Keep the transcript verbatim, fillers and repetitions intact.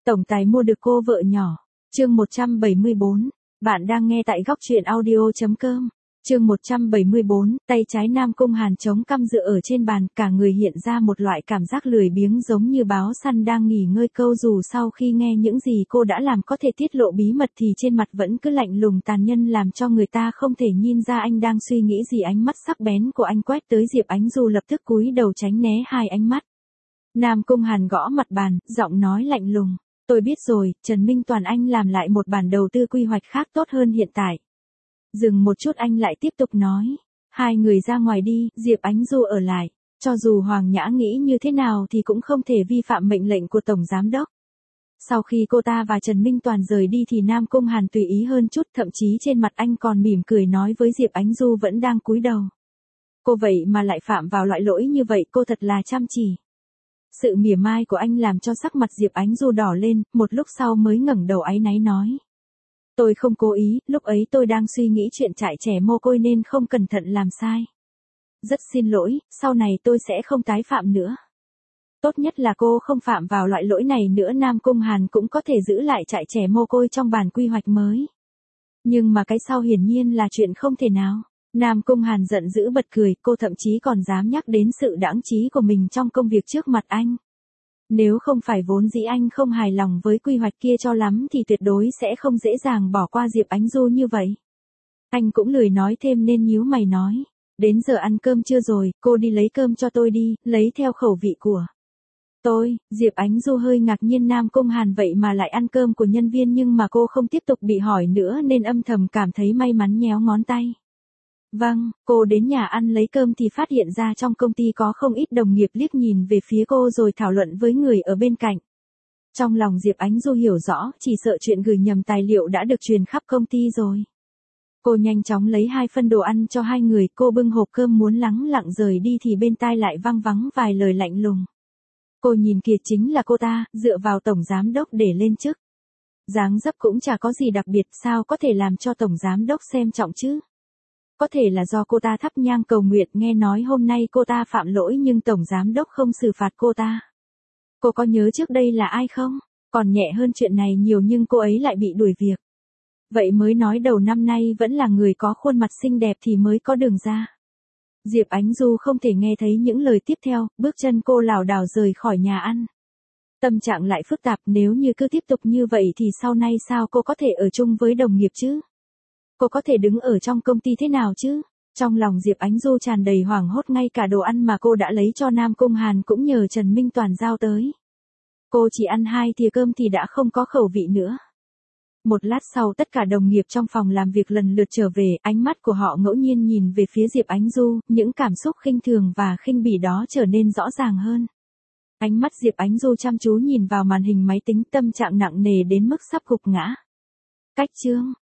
Tổng tài mua được cô vợ nhỏ. Chương một trăm bảy mươi bốn. Bạn đang nghe tại góc truyện audio.com. Chương một trăm bảy mươi bốn, tay trái Nam Cung Hàn chống cằm dựa ở trên bàn, cả người hiện ra một loại cảm giác lười biếng giống như báo săn đang nghỉ ngơi câu dù sau khi nghe những gì cô đã làm có thể tiết lộ bí mật thì trên mặt vẫn cứ lạnh lùng tàn nhân làm cho người ta không thể nhìn ra anh đang suy nghĩ gì. Ánh mắt sắc bén của anh quét tới Diệp Ánh Du lập tức cúi đầu tránh né hai ánh mắt. Nam Cung Hàn gõ mặt bàn, giọng nói lạnh lùng. Tôi biết rồi, Trần Minh Toàn anh làm lại một bản đầu tư quy hoạch khác tốt hơn hiện tại. Dừng một chút anh lại tiếp tục nói. Hai người ra ngoài đi, Diệp Ánh Du ở lại. Cho dù Hoàng Nhã nghĩ như thế nào thì cũng không thể vi phạm mệnh lệnh của Tổng Giám Đốc. Sau khi cô ta và Trần Minh Toàn rời đi thì Nam Cung Hàn tùy ý hơn chút, thậm chí trên mặt anh còn mỉm cười nói với Diệp Ánh Du vẫn đang cúi đầu. Cô vậy mà lại phạm vào loại lỗi như vậy, cô thật là chăm chỉ. Sự mỉa mai của anh làm cho sắc mặt Diệp Ánh Du đỏ lên, một lúc sau mới ngẩng đầu áy náy nói. Tôi không cố ý, lúc ấy tôi đang suy nghĩ chuyện trại trẻ mồ côi nên không cẩn thận làm sai. Rất xin lỗi, sau này tôi sẽ không tái phạm nữa. Tốt nhất là cô không phạm vào loại lỗi này nữa. Nam Cung Hàn cũng có thể giữ lại trại trẻ mồ côi trong bản quy hoạch mới. Nhưng mà cái sau hiển nhiên là chuyện không thể nào. Nam Cung Hàn giận dữ bật cười, cô thậm chí còn dám nhắc đến sự đãng trí của mình trong công việc trước mặt anh. Nếu không phải vốn dĩ anh không hài lòng với quy hoạch kia cho lắm thì tuyệt đối sẽ không dễ dàng bỏ qua Diệp Ánh Du như vậy. Anh cũng lười nói thêm nên nhíu mày nói. Đến giờ ăn cơm chưa rồi, cô đi lấy cơm cho tôi đi, lấy theo khẩu vị của tôi. Diệp Ánh Du hơi ngạc nhiên Nam Cung Hàn vậy mà lại ăn cơm của nhân viên, nhưng mà cô không tiếp tục bị hỏi nữa nên âm thầm cảm thấy may mắn nhéo ngón tay. Vâng, cô đến nhà ăn lấy cơm thì phát hiện ra trong công ty có không ít đồng nghiệp liếc nhìn về phía cô rồi thảo luận với người ở bên cạnh. Trong lòng Diệp Ánh Du hiểu rõ, chỉ sợ chuyện gửi nhầm tài liệu đã được truyền khắp công ty rồi. Cô nhanh chóng lấy hai phân đồ ăn cho hai người, cô bưng hộp cơm muốn lắng lặng rời đi thì bên tai lại vang vắng vài lời lạnh lùng. Cô nhìn kìa, chính là cô ta, dựa vào Tổng Giám Đốc để lên chức. Dáng dấp cũng chả có gì đặc biệt, sao có thể làm cho Tổng Giám Đốc xem trọng chứ? Có thể là do cô ta thắp nhang cầu nguyện, nghe nói hôm nay cô ta phạm lỗi nhưng Tổng Giám Đốc không xử phạt cô ta. Cô có nhớ trước đây là ai không? Còn nhẹ hơn chuyện này nhiều nhưng cô ấy lại bị đuổi việc. Vậy mới nói đầu năm nay vẫn là người có khuôn mặt xinh đẹp thì mới có đường ra. Diệp Ánh Du không thể nghe thấy những lời tiếp theo, bước chân cô lảo đảo rời khỏi nhà ăn. Tâm trạng lại phức tạp, nếu như cứ tiếp tục như vậy thì sau này sao cô có thể ở chung với đồng nghiệp chứ? Cô có thể đứng ở trong công ty thế nào chứ? Trong lòng Diệp Ánh Du tràn đầy hoảng hốt, ngay cả đồ ăn mà cô đã lấy cho Nam Cung Hàn cũng nhờ Trần Minh Toàn giao tới. Cô chỉ ăn hai thìa cơm thì đã không có khẩu vị nữa. Một lát sau tất cả đồng nghiệp trong phòng làm việc lần lượt trở về, ánh mắt của họ ngẫu nhiên nhìn về phía Diệp Ánh Du, những cảm xúc khinh thường và khinh bỉ đó trở nên rõ ràng hơn. Ánh mắt Diệp Ánh Du chăm chú nhìn vào màn hình máy tính, tâm trạng nặng nề đến mức sắp gục ngã. Cách chương